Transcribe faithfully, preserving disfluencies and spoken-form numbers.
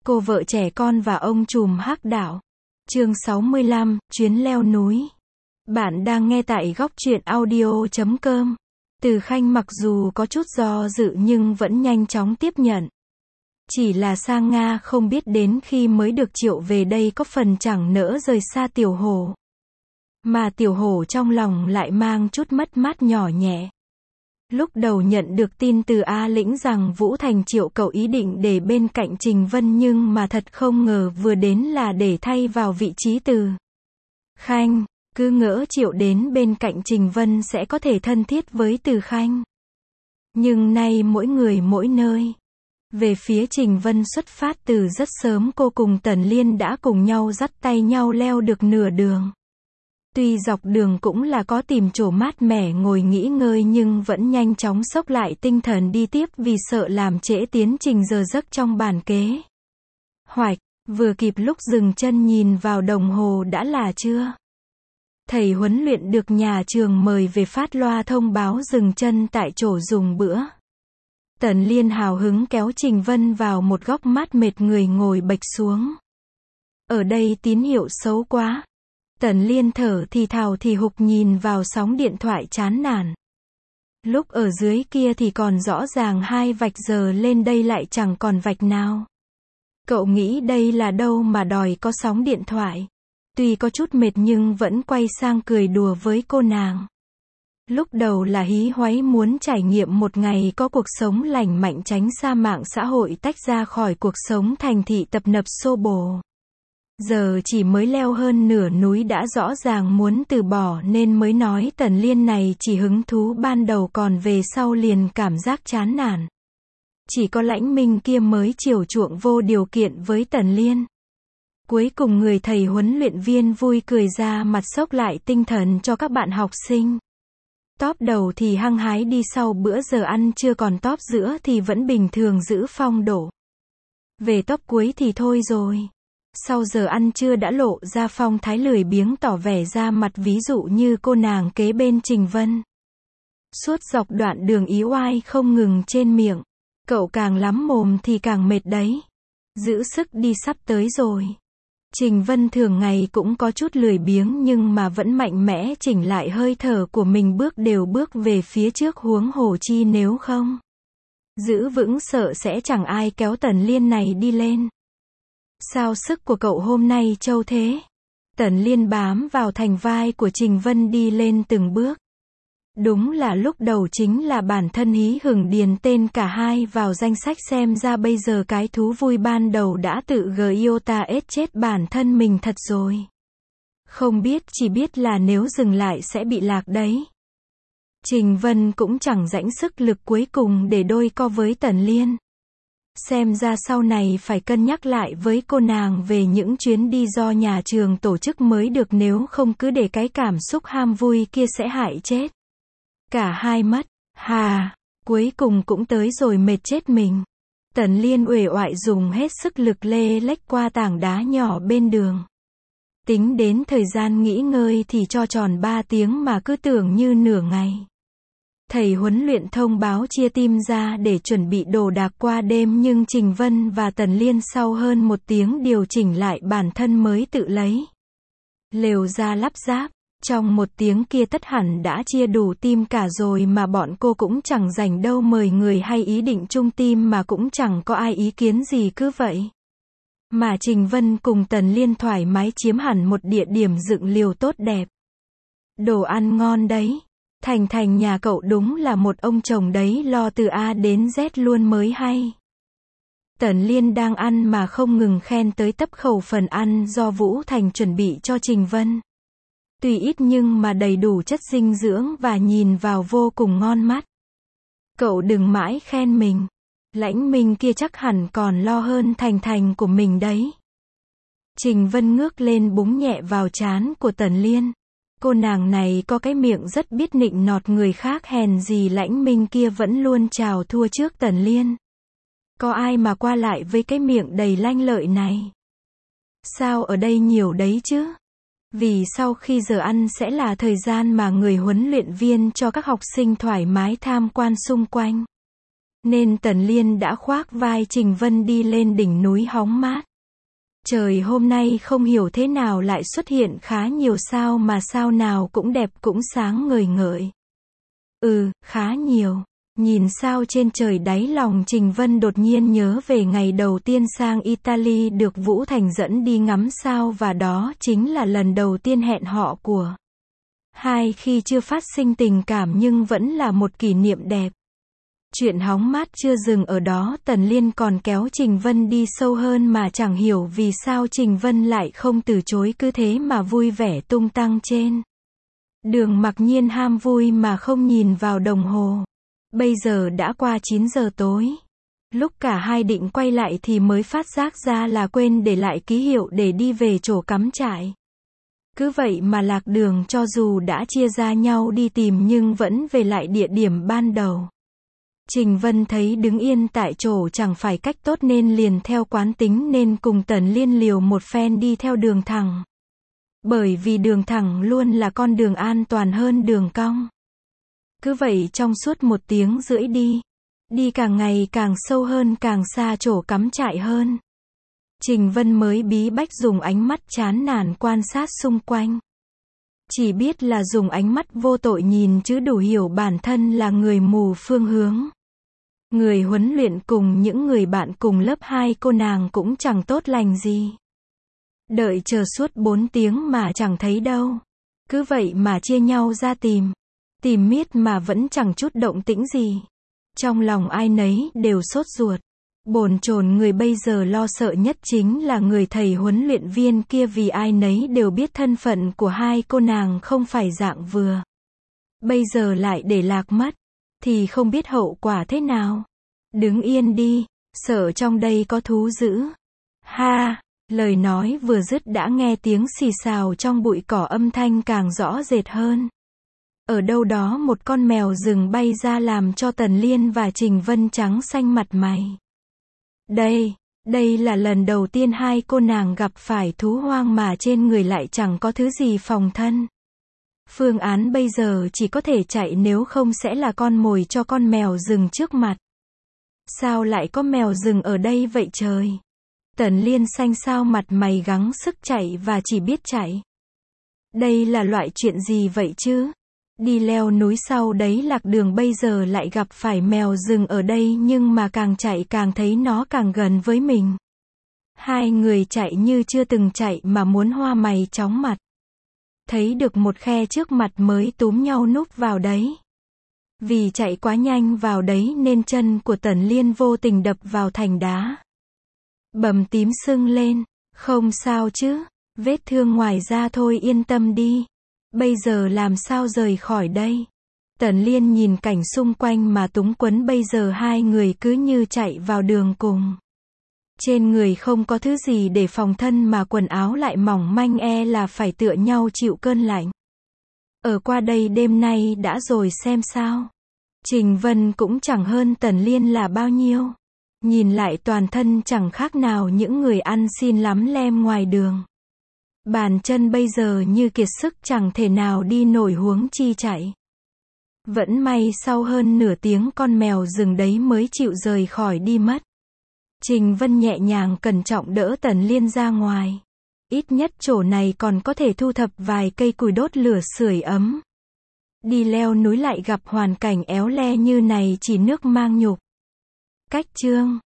Cô vợ trẻ con và ông trùm hắc đạo. Chương sáu mươi lăm, chuyến leo núi. Bạn đang nghe tại góc truyện audio chấm com. Từ Khanh mặc dù có chút do dự nhưng vẫn nhanh chóng tiếp nhận. Chỉ là Sang Nga không biết đến khi mới được triệu về đây có phần chẳng nỡ rời xa Tiểu Hổ. Mà Tiểu Hổ trong lòng lại mang chút mất mát nhỏ nhẹ. Lúc đầu nhận được tin từ A Lĩnh rằng Vũ Thành triệu cậu ý định để bên cạnh Trình Vân, nhưng mà thật không ngờ vừa đến là để thay vào vị trí Từ Khanh. Cứ ngỡ triệu đến bên cạnh Trình Vân sẽ có thể thân thiết với Từ Khanh. Nhưng nay mỗi người mỗi nơi. Về phía Trình Vân xuất phát từ rất sớm, cô cùng Tần Liên đã cùng nhau dắt tay nhau leo được nửa đường. Tuy dọc đường cũng là có tìm chỗ mát mẻ ngồi nghỉ ngơi nhưng vẫn nhanh chóng xốc lại tinh thần đi tiếp vì sợ làm trễ tiến trình giờ giấc trong bàn kế hoạch. Vừa kịp lúc dừng chân nhìn vào đồng hồ đã là trưa. Thầy huấn luyện được nhà trường mời về phát loa thông báo dừng chân tại chỗ dùng bữa. Tần Liên hào hứng kéo Trình Vân vào một góc mát mệt người ngồi bệch xuống. Ở đây tín hiệu xấu quá. Tần Liên thở thì thào thì hục nhìn vào sóng điện thoại chán nản. Lúc ở dưới kia thì còn rõ ràng hai vạch, giờ lên đây lại chẳng còn vạch nào. Cậu nghĩ đây là đâu mà đòi có sóng điện thoại. Tuy có chút mệt nhưng vẫn quay sang cười đùa với cô nàng. Lúc đầu là hí hoáy muốn trải nghiệm một ngày có cuộc sống lành mạnh, tránh xa mạng xã hội, tách ra khỏi cuộc sống thành thị tập nập xô bồ. Giờ chỉ mới leo hơn nửa núi đã rõ ràng muốn từ bỏ nên mới nói Tần Liên này chỉ hứng thú ban đầu, còn về sau liền cảm giác chán nản. Chỉ có Lãnh Minh kia mới chiều chuộng vô điều kiện với Tần Liên. Cuối cùng người thầy huấn luyện viên vui cười ra mặt xốc lại tinh thần cho các bạn học sinh. Top đầu thì hăng hái đi sau bữa giờ ăn trưa, còn top giữa thì vẫn bình thường giữ phong độ. Về top cuối thì thôi rồi. Sau giờ ăn trưa đã lộ ra phong thái lười biếng tỏ vẻ ra mặt, ví dụ như cô nàng kế bên Trình Vân. Suốt dọc đoạn đường ý oai không ngừng trên miệng. Cậu càng lắm mồm thì càng mệt đấy. Giữ sức đi, sắp tới rồi. Trình Vân thường ngày cũng có chút lười biếng nhưng mà vẫn mạnh mẽ chỉnh lại hơi thở của mình, bước đều bước về phía trước, huống hồ chi nếu không giữ vững sợ sẽ chẳng ai kéo Tần Liên này đi lên. Sao sức của cậu hôm nay trâu thế? Tần Liên bám vào thành vai của Trình Vân đi lên từng bước. Đúng là lúc đầu chính là bản thân hí hửng điền tên cả hai vào danh sách, xem ra bây giờ cái thú vui ban đầu đã tự giota ết chết bản thân mình thật rồi. Không biết, chỉ biết là nếu dừng lại sẽ bị lạc đấy. Trình Vân cũng chẳng rãnh sức lực cuối cùng để đôi co với Tần Liên. Xem ra sau này phải cân nhắc lại với cô nàng về những chuyến đi do nhà trường tổ chức mới được, nếu không cứ để cái cảm xúc ham vui kia sẽ hại chết cả hai mất. Hà, cuối cùng cũng tới rồi, mệt chết mình. Tần Liên uể oải dùng hết sức lực lê lếch qua tảng đá nhỏ bên đường. Tính đến thời gian nghỉ ngơi thì cho tròn ba tiếng mà cứ tưởng như nửa ngày. Thầy huấn luyện thông báo chia team ra để chuẩn bị đồ đạc qua đêm, nhưng Trình Vân và Tần Liên sau hơn một tiếng điều chỉnh lại bản thân mới tự lấy lều ra lắp ráp. Trong một tiếng kia tất hẳn đã chia đủ team cả rồi, mà bọn cô cũng chẳng rảnh đâu mời người hay ý định chung team, mà cũng chẳng có ai ý kiến gì, cứ vậy mà Trình Vân cùng Tần Liên thoải mái chiếm hẳn một địa điểm dựng liều tốt đẹp. Đồ ăn ngon đấy. Thành Thành nhà cậu đúng là một ông chồng đấy, lo từ A đến Z luôn mới hay. Tần Liên đang ăn mà không ngừng khen tới tấp khẩu phần ăn do Vũ Thành chuẩn bị cho Trình Vân. Tuy ít nhưng mà đầy đủ chất dinh dưỡng và nhìn vào vô cùng ngon mắt. Cậu đừng mãi khen mình. Lãnh Minh kia chắc hẳn còn lo hơn Thành Thành của mình đấy. Trình Vân ngước lên búng nhẹ vào trán của Tần Liên. Cô nàng này có cái miệng rất biết nịnh nọt người khác, hèn gì Lãnh Minh kia vẫn luôn chào thua trước Tần Liên. Có ai mà qua lại với cái miệng đầy lanh lợi này? Sao ở đây nhiều đấy chứ? Vì sau khi giờ ăn sẽ là thời gian mà người huấn luyện viên cho các học sinh thoải mái tham quan xung quanh. nên Tần Liên đã khoác vai Trình Vân đi lên đỉnh núi hóng mát. Trời hôm nay không hiểu thế nào lại xuất hiện khá nhiều sao mà sao nào cũng đẹp cũng sáng ngời ngợi. Ừ, khá nhiều. Nhìn sao trên trời đáy lòng Trình Vân đột nhiên nhớ về ngày đầu tiên sang Italy được Vũ Thành dẫn đi ngắm sao và đó chính là lần đầu tiên hẹn họ của hai khi chưa phát sinh tình cảm nhưng vẫn là một kỷ niệm đẹp. Chuyện hóng mát chưa dừng ở đó, Tần Liên còn kéo Trình Vân đi sâu hơn mà chẳng hiểu vì sao Trình Vân lại không từ chối, cứ thế mà vui vẻ tung tăng trên đường, mặc nhiên ham vui mà không nhìn vào đồng hồ. Bây giờ đã qua chín giờ tối. Lúc cả hai định quay lại thì mới phát giác ra là quên để lại ký hiệu để đi về chỗ cắm trại. Cứ vậy mà lạc đường, cho dù đã chia ra nhau đi tìm nhưng vẫn về lại địa điểm ban đầu. Trình Vân thấy đứng yên tại chỗ chẳng phải cách tốt nên liền theo quán tính nên cùng Tần Liên liều một phen đi theo đường thẳng. Bởi vì đường thẳng luôn là con đường an toàn hơn đường cong. Cứ vậy trong suốt một tiếng rưỡi đi. Đi càng ngày càng sâu hơn, càng xa chỗ cắm trại hơn. Trình Vân mới bí bách dùng ánh mắt chán nản quan sát xung quanh. Chỉ biết là dùng ánh mắt vô tội nhìn chứ đủ hiểu bản thân là người mù phương hướng. Người huấn luyện cùng những người bạn cùng lớp hai cô nàng cũng chẳng tốt lành gì. Đợi chờ suốt bốn tiếng mà chẳng thấy đâu. Cứ vậy mà chia nhau ra tìm. Tìm miết mà vẫn chẳng chút động tĩnh gì. Trong lòng ai nấy đều sốt ruột. Bồn chồn người bây giờ lo sợ nhất chính là người thầy huấn luyện viên kia, vì ai nấy đều biết thân phận của hai cô nàng không phải dạng vừa. Bây giờ lại để lạc mất, thì không biết hậu quả thế nào. Đứng yên đi, sợ trong đây có thú dữ. Ha, lời nói vừa dứt đã nghe tiếng xì xào trong bụi cỏ, âm thanh càng rõ rệt hơn. Ở đâu đó một con mèo rừng bay ra làm cho Tần Liên và Trình Vân trắng xanh mặt mày. Đây, đây là lần đầu tiên hai cô nàng gặp phải thú hoang mà trên người lại chẳng có thứ gì phòng thân. Phương án bây giờ chỉ có thể chạy, nếu không sẽ là con mồi cho con mèo rừng trước mặt. Sao lại có mèo rừng ở đây vậy trời? Tần Liên xanh xao mặt mày gắng sức chạy và chỉ biết chạy. Đây là loại chuyện gì vậy chứ? Đi leo núi sau đấy lạc đường, bây giờ lại gặp phải mèo rừng ở đây, nhưng mà càng chạy càng thấy nó càng gần với mình. Hai người chạy như chưa từng chạy mà muốn hoa mày chóng mặt. Thấy được một khe trước mặt mới túm nhau núp vào đấy. Vì chạy quá nhanh vào đấy nên chân của Tần Liên vô tình đập vào thành đá. Bầm tím sưng lên. Không sao chứ, vết thương ngoài da thôi, yên tâm đi. Bây giờ làm sao rời khỏi đây? Tần Liên nhìn cảnh xung quanh mà túng quẫn, bây giờ hai người cứ như chạy vào đường cùng. Trên người không có thứ gì để phòng thân mà quần áo lại mỏng manh, e là phải tựa nhau chịu cơn lạnh. Ở qua đây đêm nay đã rồi xem sao. Trình Vân cũng chẳng hơn Tần Liên là bao nhiêu. Nhìn lại toàn thân chẳng khác nào những người ăn xin lắm lem ngoài đường. Bàn chân bây giờ như kiệt sức, chẳng thể nào đi nổi huống chi chạy. Vẫn may sau hơn nửa tiếng con mèo rừng đấy mới chịu rời khỏi đi mất. Trình Vân nhẹ nhàng cẩn trọng đỡ Tần Liên ra ngoài. Ít nhất chỗ này còn có thể thu thập vài cây củi đốt lửa sưởi ấm. Đi leo núi lại gặp hoàn cảnh éo le như này chỉ nước mang nhục. Cách chương